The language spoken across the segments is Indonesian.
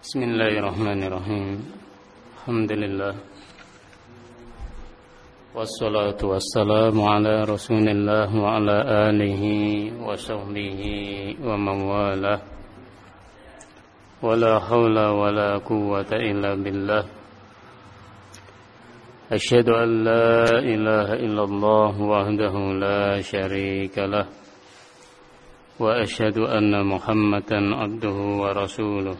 Bismillahirrahmanirrahim. Alhamdulillah. Wassalatu wassalamu ala Rasulillah wa ala alihi wa sahbihi wa man walah. Wala hawla wala quwwata illa billah. Asyhadu an la ilaha illallah wahdahu la syarika lah. Wa asyhadu anna Muhammadan abduhu wa rasuluh.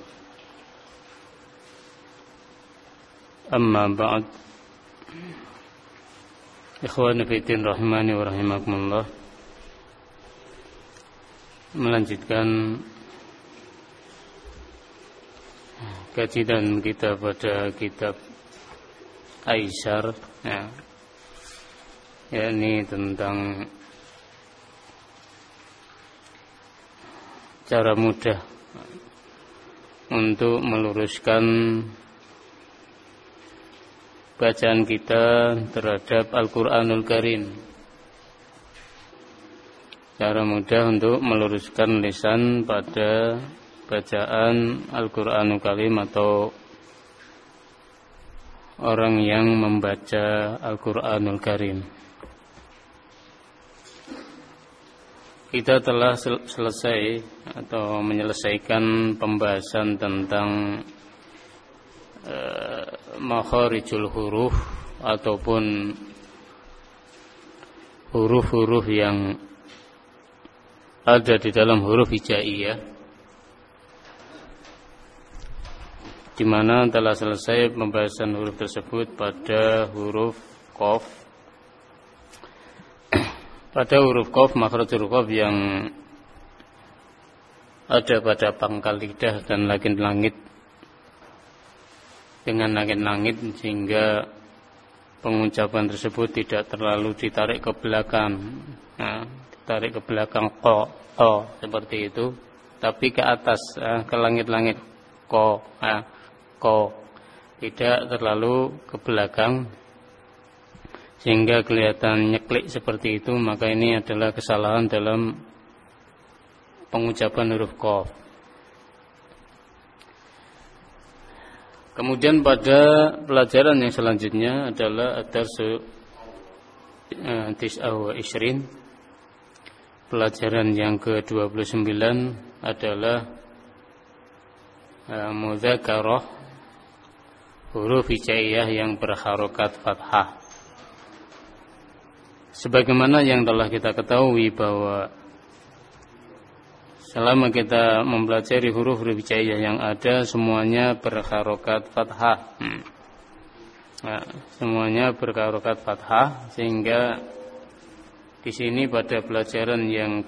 Amma ba'd. Ikhwani fiddin rahimani wa rahimakumullah. Melanjutkan kajian kita pada kitab Aisar, yakni tentang cara mudah untuk meluruskan bacaan kita terhadap Al-Quranul Karim. Cara mudah untuk meluruskan lisan pada bacaan Al-Quranul Karim atau orang yang membaca Al-Quranul Karim. Kita telah selesai atau menyelesaikan pembahasan tentang makharijul huruf ataupun huruf-huruf yang ada di dalam huruf hijaiyah, di mana telah selesai pembahasan huruf tersebut pada huruf qaf. Pada huruf qaf, makharijul qaf yang ada pada pangkal lidah dan langit-langit, dengan langit-langit, sehingga pengucapan tersebut tidak terlalu ditarik ke belakang, ditarik ke belakang ko seperti itu, tapi ke atas, ke langit-langit ko, tidak terlalu ke belakang sehingga kelihatan nyeklik seperti itu. Maka ini adalah kesalahan dalam pengucapan huruf qaf. Kemudian pada pelajaran yang selanjutnya adalah ad-darsu 29. Pelajaran yang ke-29 adalah mudzakarah huruf hijaiyah yang berharokat fathah. Sebagaimana yang telah kita ketahui bahwa selama kita mempelajari huruf-huruf hijaiyah yang ada, semuanya berharokat fathah. Semuanya berharokat fathah, sehingga di sini pada pelajaran yang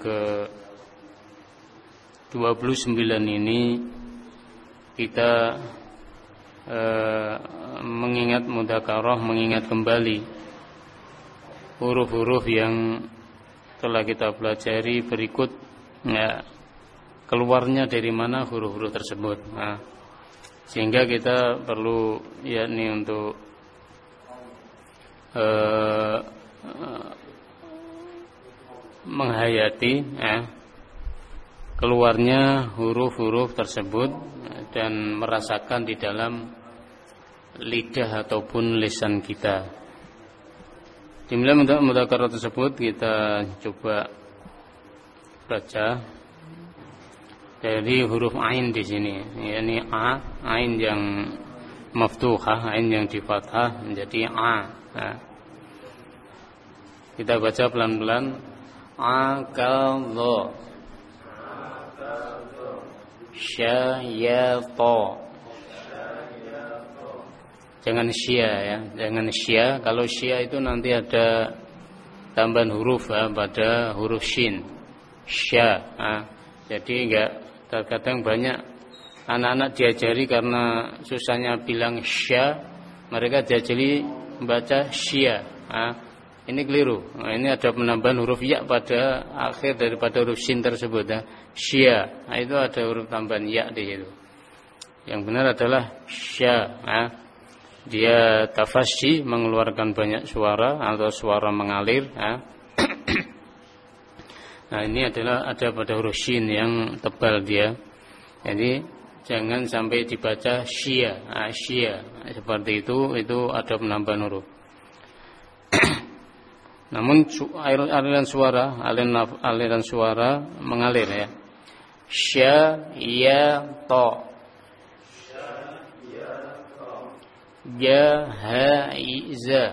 ke-29 ini kita mengingat mudzakarah, mengingat kembali huruf-huruf yang telah kita pelajari berikut, keluarnya dari mana huruf-huruf tersebut. Sehingga kita perlu yakni untuk menghayati keluarnya huruf-huruf tersebut dan merasakan di dalam lidah ataupun lisan kita. Dimulai untuk mudzakarah tersebut kita coba baca dari huruf ain di sini, yakni ain yang maftuhah, ain yang di fathah menjadi a. Kita baca pelan-pelan. Aqadha, syayata. Jangan syia, ya, jangan syia. Kalau syia itu nanti ada tambahan huruf pada huruf shin, sya. Jadi enggak, terkadang banyak anak-anak diajari karena susahnya bilang sya, mereka diajari membaca syia. Ini keliru. Ini ada penambahan huruf ya pada akhir daripada huruf shin tersebut, syia. Itu ada huruf tambahan ya di situ. Yang benar adalah sya. Dia tafasyi, mengeluarkan banyak suara atau suara mengalir. Nah, ini adalah ada pada huruf shin yang tebal dia. Jadi jangan sampai dibaca syia. Syia seperti itu ada penambahan huruf. Namun aliran suara mengalir ya. Sya ya ta. Ja ha za.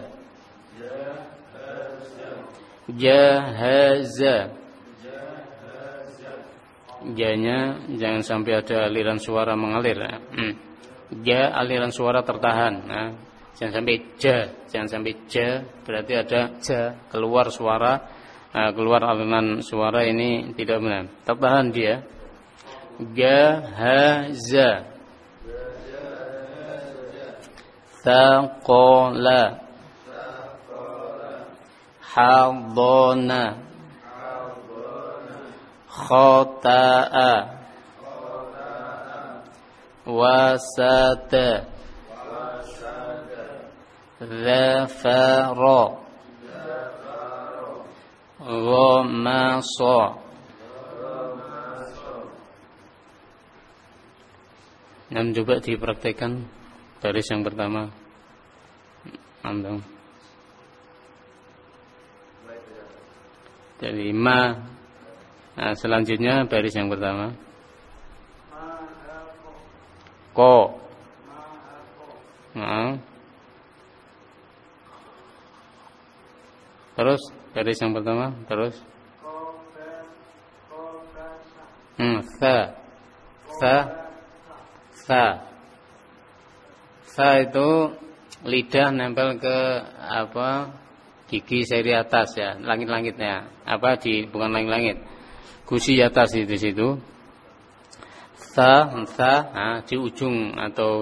Jahaza. Janya jangan sampai ada aliran suara mengalir. Ja aliran suara tertahan. Jangan sampai ja, berarti ada ja keluar suara, keluar aliran suara ini tidak benar. Tertahan dia. Jahaza. Thaqala. Hadana. Khata'a. Wasata. Zafara. Ghamasa. Dan coba dipraktekkan baris yang pertama. Andang. Jadi ma. Nah, selanjutnya baris yang pertama. Ko. Nah. Terus baris yang pertama, terus. Sa itu lidah nempel ke gigi seri atas ya, langit-langitnya. Bukan langit-langit. Gusi atas di situ. Di ujung atau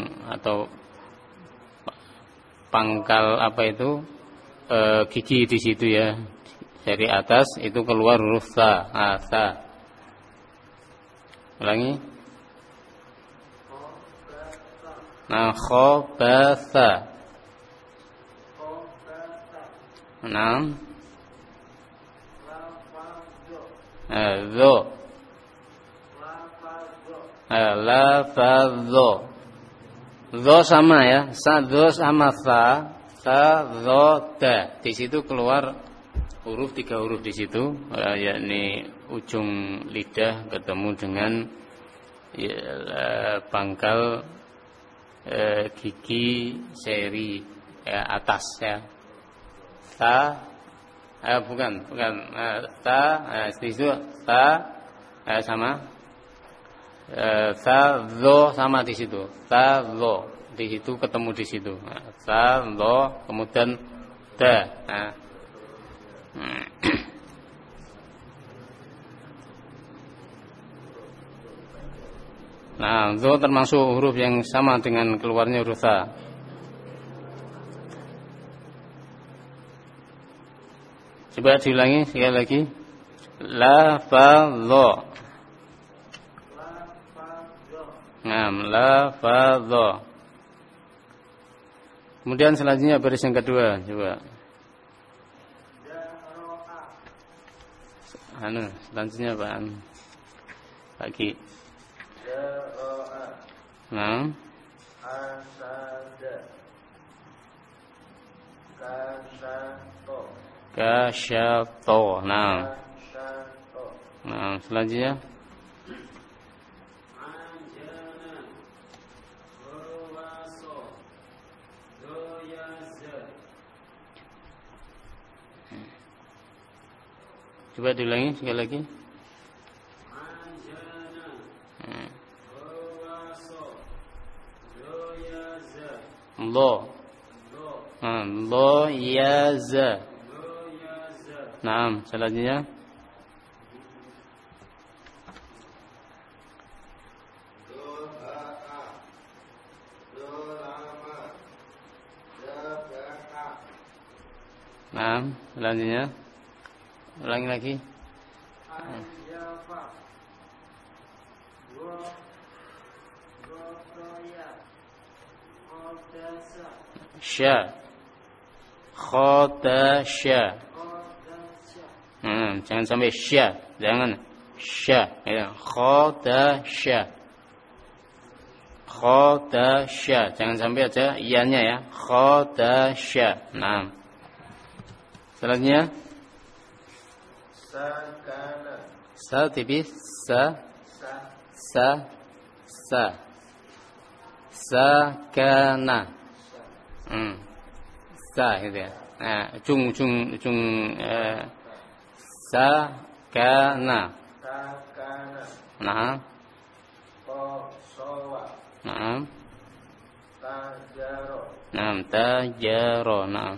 pangkal gigi di situ ya. Dari atas itu keluar huruf sa. Sa. Ulangi. Khabasa. 6. Lafadho. Zo sama ya. Zo sama sa. Zo da. Di situ keluar huruf 3 huruf di situ, yakni ujung lidah ketemu dengan pangkal gigi seri atas ya. Bukan. Di situ sama. Zo sama di situ. Zo di situ ketemu di situ. Zo kemudian da. Nah, zo termasuk huruf yang sama dengan keluarnya huruf sa. Coba diulangi sekali lagi. Lafadho. Lafadho. Kemudian selanjutnya baris yang kedua, coba. Selanjutnya apaan? Lagi. Nah. Kasyato. Nah, selanjutnya. Coba diulangi sekali lagi. Lo. Lo ya za. Nah, selanjutnya. Nah, selanjutnya. Ulangi lagi. Sya. Khotasya. Jangan sampai sya, jangan sya. Ya, khotasya. Khadasya. Jangan sampai aja ianya ya. Khadasya. Nah. Selanjutnya sakana. Sa tipis. Sa. Sakana. Sa gitu ya. Nah, ujung sakana. Nah. Qasawa. Nah. Tajaro. Nah, tajaro. Nah.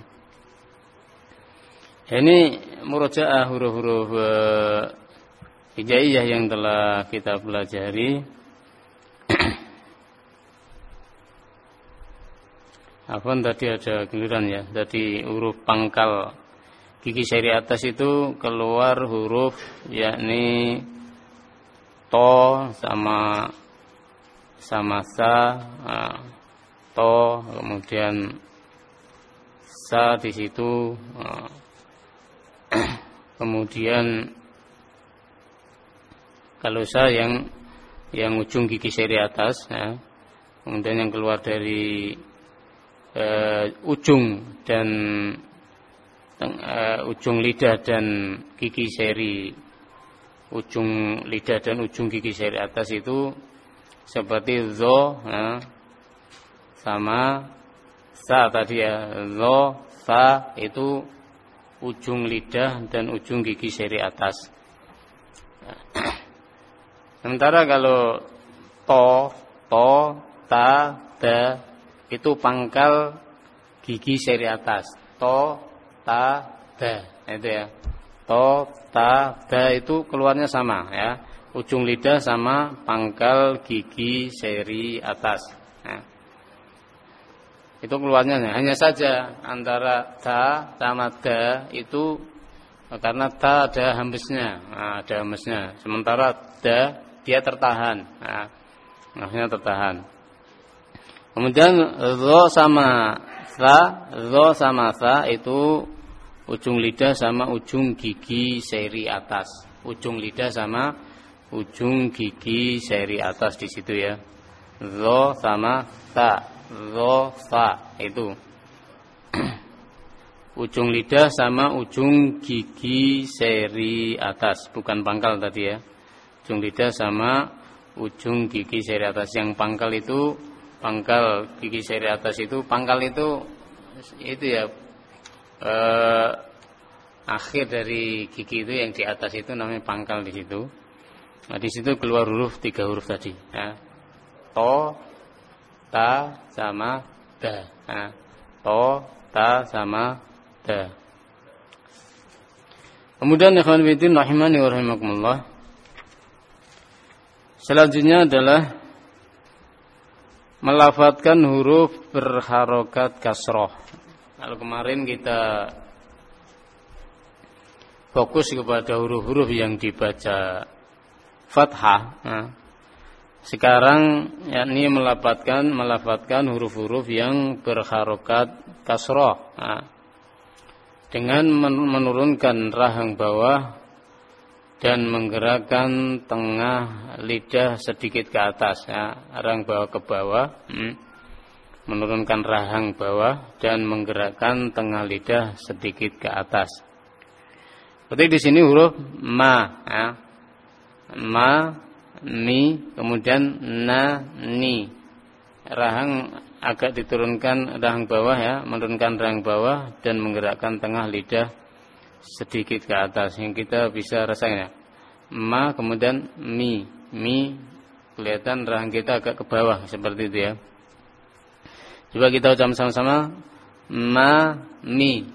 Ini murojaah huruf-huruf hijaiyah yang telah kita pelajari. Apaan tadi ada giliran ya. Tadi huruf pangkal gigi seri atas itu keluar huruf yakni to sama sa, to, kemudian sa di situ, kemudian kalau sa yang ujung gigi seri atas, ya, kemudian yang keluar dari ujung dan ujung lidah dan gigi seri ujung lidah dan ujung gigi seri atas itu seperti zo, ya, sama sa tadi ya. Zo, sa itu ujung lidah dan ujung gigi seri atas. Sementara kalau to, ta, da itu pangkal gigi seri atas. To, ta, da, itu ya. To, ta, da itu keluarnya sama ya. Ujung lidah sama pangkal gigi seri atas. Ya. Itu keluarnya hanya saja antara ta sama da itu karena ta ada hembusnya, ada hembusnya. Sementara da dia tertahan, maksudnya tertahan. Kemudian zo sama sa itu ujung lidah sama ujung gigi seri atas. Ujung lidah sama ujung gigi seri atas di situ ya. Zo sama sa, zo sa itu ujung lidah sama ujung gigi seri atas, bukan pangkal tadi ya. Ujung lidah sama ujung gigi seri atas. Yang pangkal itu, pangkal gigi seri atas itu, pangkal itu ya akhir dari gigi itu yang di atas itu namanya pangkal di situ. Nah, di situ keluar huruf 3 huruf tadi ya. To, ta sama da. Nah, to, ta sama da. Kemudian ikhwan fillah rahimani wa rahimakumullah. Selanjutnya adalah melafadzkan huruf berharokat kasroh. Kalau kemarin kita fokus kepada huruf-huruf yang dibaca fathah, nah, sekarang yakni melafadzkan huruf-huruf yang berharokat kasroh, nah, dengan menurunkan rahang bawah dan menggerakkan tengah lidah sedikit ke atas, ya, rahang bawah ke bawah, menurunkan rahang bawah dan menggerakkan tengah lidah sedikit ke atas. Seperti di sini huruf ma, ya. Ma, mi, kemudian na, ni. Rahang agak diturunkan rahang bawah ya, menurunkan rahang bawah dan menggerakkan tengah lidah sedikit ke atas. Yang kita bisa rasakan ya. Ma, kemudian mi. Mi, kelihatan rahang kita agak ke bawah seperti itu ya. Coba kita ucapkan sama-sama. Ma, mi.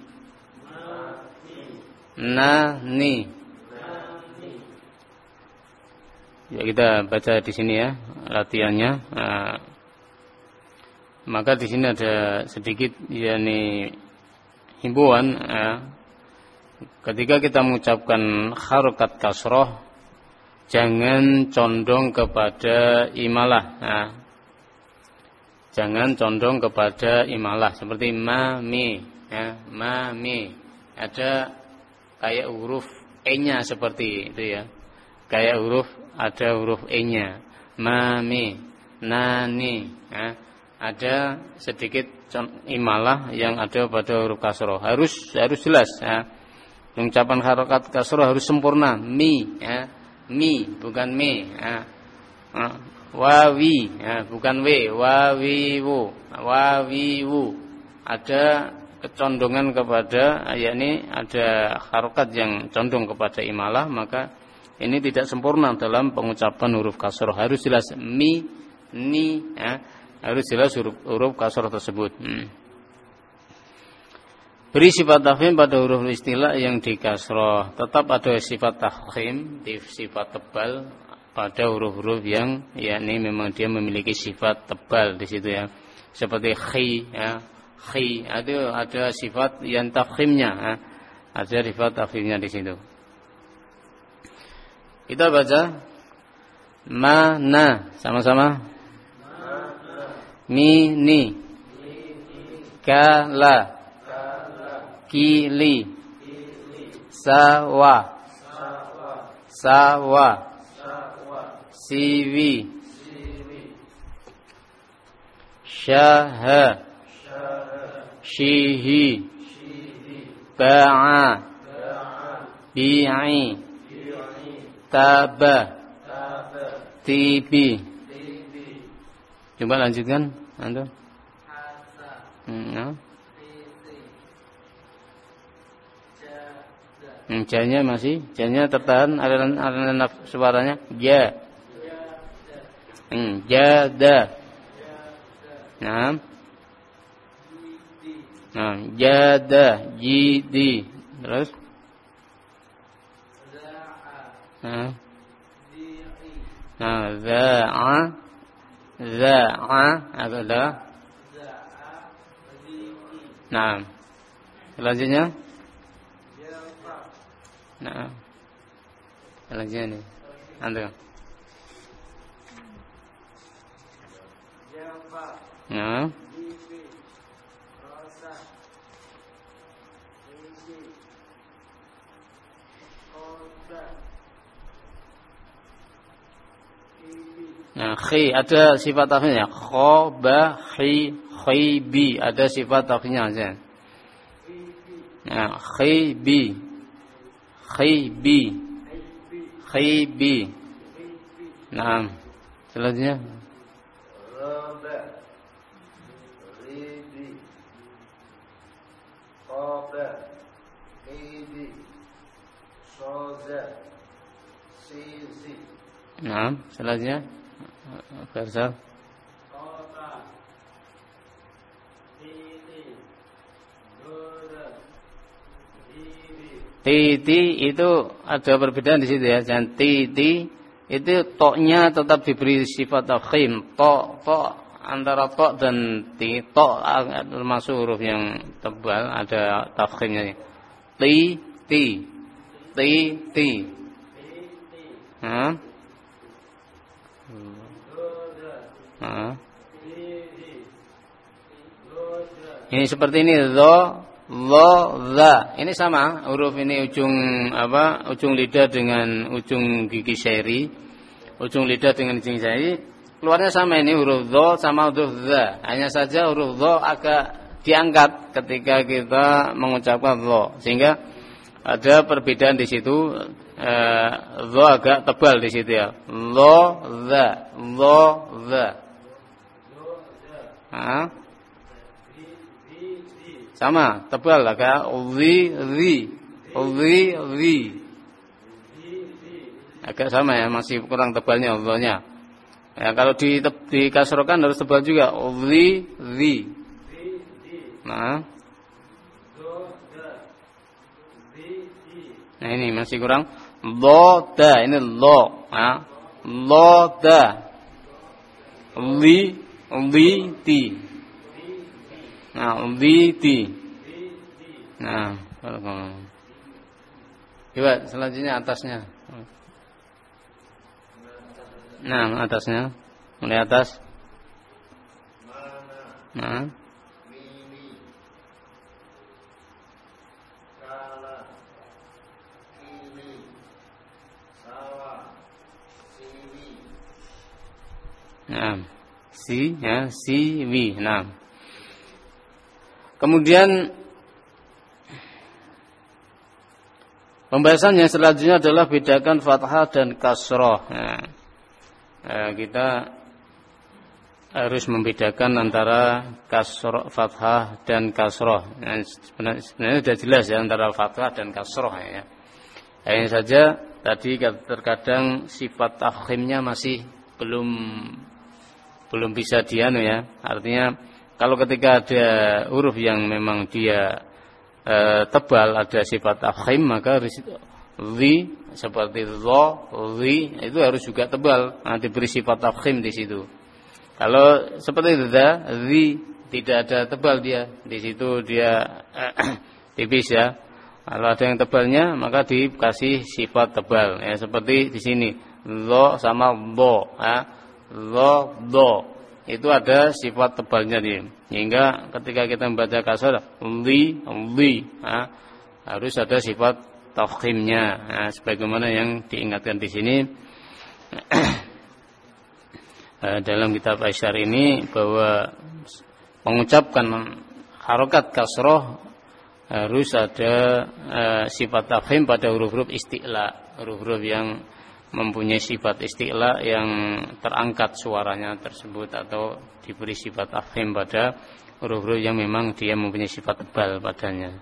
Na, ni. Ya, kita baca di sini ya latihannya. Maka di sini ada sedikit yakni himbauan. Ketika kita mengucapkan harokat kasroh, jangan condong kepada imalah. Jangan condong kepada imalah seperti ma, mi, ya, ma, mi. Ada kayak huruf e-nya seperti itu ya. Kayak huruf ada huruf e-nya. Ma, mi. nani. Ya. Ada sedikit imalah yang ada pada huruf kasroh. Harus jelas. Ya. Ucapan harokat kasroh harus sempurna. Mi, ya. Mi bukan me. Ya. Wawi, ya. Bukan we. Wawiwu, wawiwu. Ada kecondongan kepada, yakni ada harokat yang condong kepada imalah, maka ini tidak sempurna dalam pengucapan huruf kasroh. Harus jelas mi, ni, ya. Harus jelas huruf kasroh tersebut. Beri sifat tafkhim pada huruf istilah yang di kasroh. Tetap ada sifat tafkhim, sifat tebal pada huruf-huruf yang yakni memang dia memiliki sifat tebal di situ, ya. Seperti khi, ya. Khi ada sifat yang tafkhimnya, ya. Ada sifat tafkhimnya di situ. Kita baca mana sama-sama. Mini, kala, kili, sawa, siwi, syaha, shihi, ba'a, bi'i, taba, tibi. Coba lanjutkan, antum. Janya masih, janya tertahan, aliran suaranya ja. Jada. Nah. Nah, jada, jidi. Terus? Nah. Nah, za'a adalah. Nah. Selanjutnya? Nah. Selanjutnya nih. Antum. Nah. Nah, khi ada sifat tafkhimnya. Khoba, khibi ada sifat tafkhimnya aja. Nah, khibi. Nah, selanjutnya. Raba, ribi, khoba, khibi, soza, sizi. Nah, selanjutnya. Farsal. Titi itu ada perbedaan di situ, ya. Dan titi itu toknya tetap diberi sifat tafkhim. Tok antara tok dan ti. Tok termasuk huruf yang tebal, ada tafkhimnya. Ti. Nah. Ini seperti ini, lo, za. Ini sama huruf ini, ujung lidah dengan ujung gigi syairi. Ujung lidah dengan ujung syairi keluarnya sama, ini huruf zo sama huruf za. Hanya saja huruf zo agak diangkat ketika kita mengucapkan zo, sehingga ada perbedaan di situ. Zo agak tebal di situ, ya. Lo, za. Sama, tebal agak zi. Agak sama, ya, masih kurang tebalnya zo-nya. Ya, kalau dikasrokan harus tebal juga. Zi. Nah, ini masih kurang. Loda, ini lo. Nah, loda. Ti. Nah, ti. Nah, coba selanjutnya atasnya. Nah, atasnya. Mulai atas. Nah. Nah, siwi. Nah. Kemudian pembahasannya selanjutnya adalah bedakan fathah dan kasroh. Nah, kita harus membedakan antara kasroh, fathah dan kasroh. Nah, sebenarnya sudah jelas ya antara fathah dan kasroh ya. Hanya saja tadi terkadang sifat tafkhimnya masih belum bisa dianu ya. Artinya kalau ketika ada huruf yang memang dia tebal, ada sifat tafkhim, maka zi seperti dha, zi itu harus juga tebal. Nah, diberi sifat tafkhim di situ. Kalau seperti itu zi tidak ada tebal dia. Di situ dia tipis ya. Kalau ada yang tebalnya maka dikasih sifat tebal ya, seperti di sini dha sama dha ya. Dha itu ada sifat tebalnya dia. Hingga ketika kita membaca kasar li harus ada sifat tafkhimnya. Nah, sebagaimana yang diingatkan di sini dalam kitab Aisyar ini bahwa mengucapkan harokat kasroh harus ada sifat tafkhim pada huruf-huruf isti'la, huruf-huruf yang mempunyai sifat isti'la yang terangkat suaranya tersebut, atau diberi sifat tafkhim pada huruf-huruf yang memang dia mempunyai sifat tebal padanya.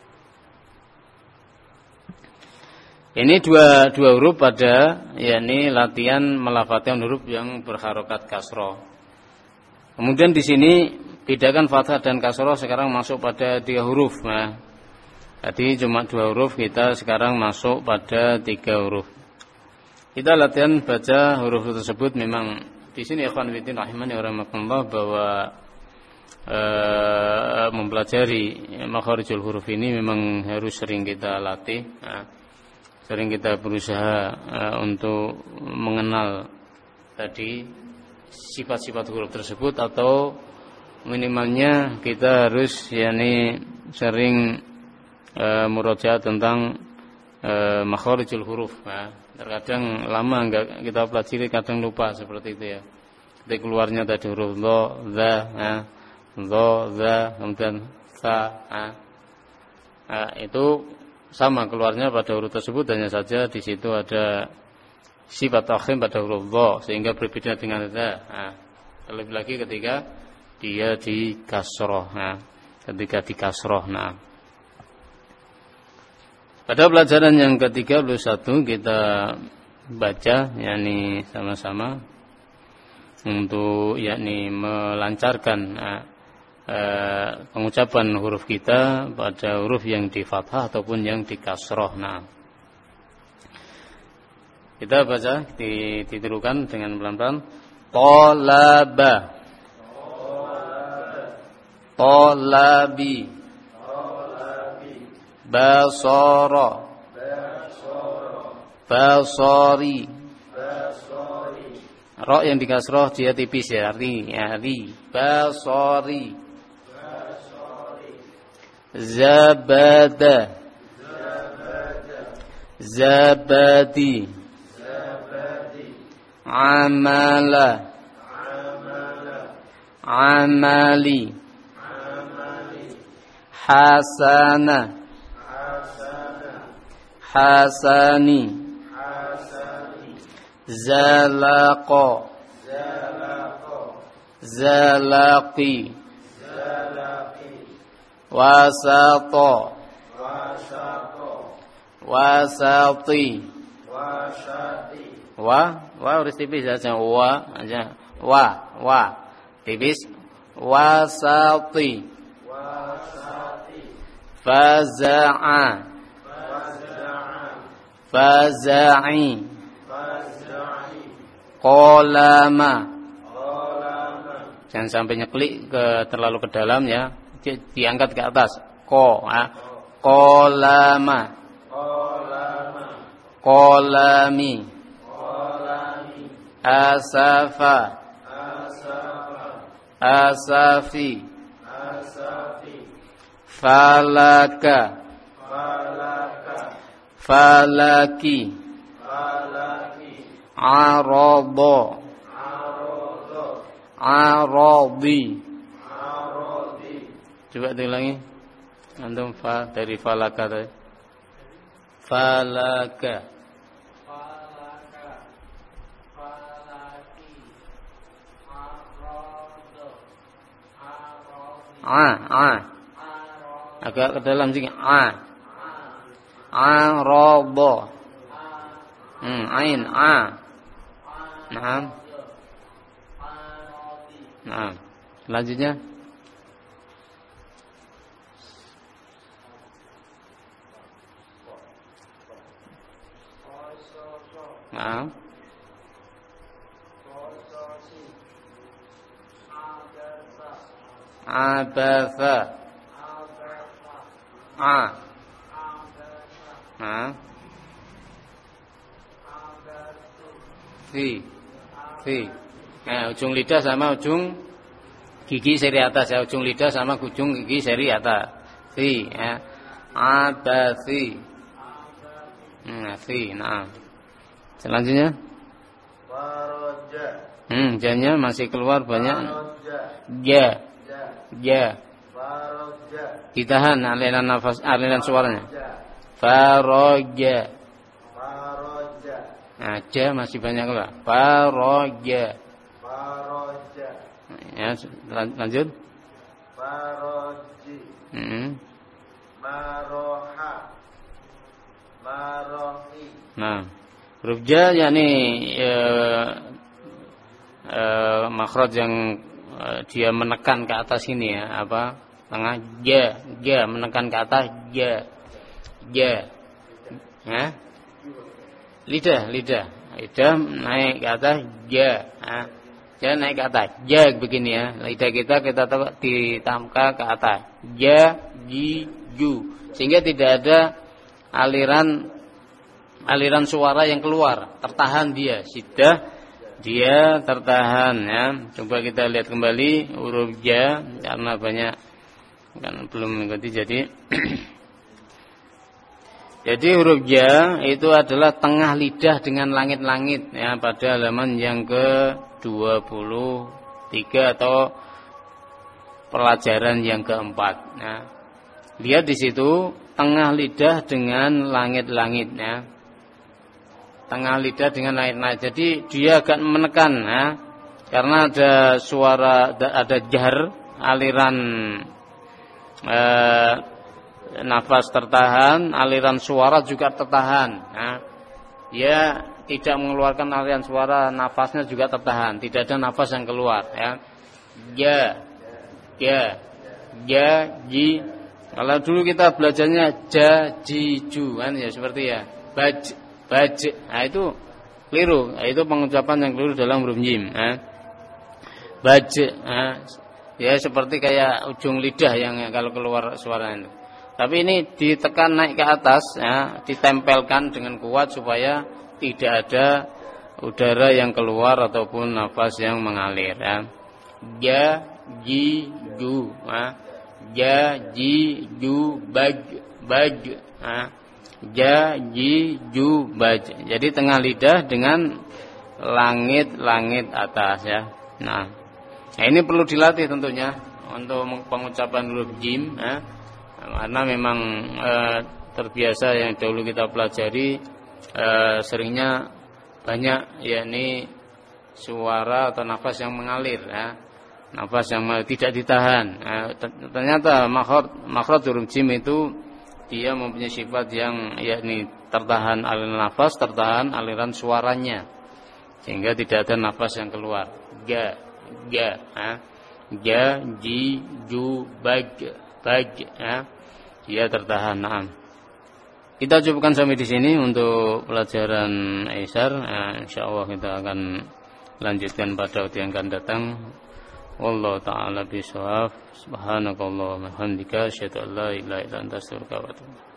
Ini dua huruf pada yakni latihan melafadzkan huruf yang berharokat kasroh. Kemudian di sini bedakan fathah dan kasroh sekarang masuk pada 3 huruf. Nah, tadi cuma 2 huruf, kita sekarang masuk pada 3 huruf. Kita latihan baca huruf tersebut. Memang di sini ikhwan fillah rahimani wa rahimakumullah bahwa mempelajari makharijul huruf ini memang harus sering kita latih. Nah, sering kita berusaha untuk mengenal tadi sifat-sifat huruf tersebut, atau minimalnya kita harus yakni sering murojaah tentang makharijul huruf. Nah, terkadang lama enggak kita pelajari, kadang lupa seperti itu ya. Ketika keluarnya tadi huruf dha, kemudian sa, itu sama keluarnya pada huruf tersebut, hanya saja di situ ada sifat tafkhim pada huruf dha sehingga berbeda dengan dha. Terlebih lagi ketika dia di kasroh. Ketika di kasroh. Pada pelajaran yang ke-31 kita baca yakni sama-sama untuk yakni melancarkan pengucapan huruf kita pada huruf yang di fathah ataupun yang di kasroh. Kita baca, ditirukan dengan pelan-pelan. Talaba, talabi, basara, basari. Ra yang dikasroh dia tipis ya, ri, basari. Zabada, zabadi, amala, amali, hasana, hasani, zalaqa, zalaqi, wasata, wasati, wa harus tipis saja, wa aja, wa tipis, wasati, faza'a, faza'i, qalama. Jangan sampai nyeklik terlalu ke dalam ya, diangkat ke atas. Qalama, qalami, asafa, asafi, falaka, falaki, arada, Aradi. Aradi. Coba diulangi. Antum fa dari falaka tadi. Falaka. Falaka. Falaki. Arada. Aradi. Agak ke dalam sini. Arada. Ain. Naam. Naam. Selanjutnya. Naam. Abatha. Naam. Fi. Ujung lidah sama ujung gigi seri atas ya. Ujung lidah sama ujung gigi seri atas. Fi. Ya. Abathi. Fi. Naam. Selanjutnya. Faraja. Janya masih keluar banyak. Ja. Ja. Faraja. Ditahan aliran nafas, aliran suaranya. Faraja. Faraja. Ja masih banyak keluar. Faraja. Faraja. Ya, lanjut. Faraji. Maroha. Marohi. Nah, huruf ja yakni makhraj yang dia menekan ke atas ini ya, apa? Tengah ja menekan ke atas ja. Ya. Lidah naik ke atas ja. Ja naik ke atas. Ja begini ya. Lidah kita ditamka ke atas. Ja, ji, ju. Sehingga tidak ada aliran suara yang keluar, tertahan dia. Dia tertahan ya. Coba kita lihat kembali huruf ja karena banyak kan belum mengikuti jadi huruf ja itu adalah tengah lidah dengan langit-langit ya pada halaman yang ke-23 atau pelajaran yang keempat. Nah, lihat di situ tengah lidah dengan langit-langit ya. Tengah lidah dengan langit-langit. Jadi dia akan menekan ya. Karena ada suara, ada jar, aliran nafas tertahan, aliran suara juga tertahan. Nah, dia tidak mengeluarkan aliran suara, nafasnya juga tertahan, tidak ada nafas yang keluar. Ya, ji. Kalau dulu kita belajarnya ja, ji, ju, kan ya seperti ya, baj. Nah itu keliru. Nah, itu pengucapan yang keliru dalam huruf jim. Baj. Ya seperti kayak ujung lidah yang kalau keluar suara itu. Tapi ini ditekan naik ke atas, ya, ditempelkan dengan kuat supaya tidak ada udara yang keluar ataupun nafas yang mengalir. Ja, ji, ju. Ja, ji, ju, baj. Ja, ji, ju, baj. Jadi tengah lidah dengan langit-langit atas ya. Nah, ini perlu dilatih tentunya untuk pengucapan huruf jim ya. Karena memang terbiasa yang dahulu kita pelajari seringnya banyak yakni suara atau nafas yang mengalir ya. Nafas yang tidak ditahan. Ternyata makhraj huruf jim itu dia mempunyai sifat yang yakni tertahan aliran nafas, tertahan aliran suaranya. Sehingga tidak ada nafas yang keluar. Ja, ji, ju, baj, ya. Dia tertahan. Nah. Kita cukupkan sampai di sini untuk pelajaran Aisyar. Insyaallah kita akan lanjutkan pada waktu yang akan datang. Wallahu ta'ala bishawab. Subhanakallahumma wa bihamdika asyhadu an la ilaha illa anta astaghfiruka wa atubu ilaik.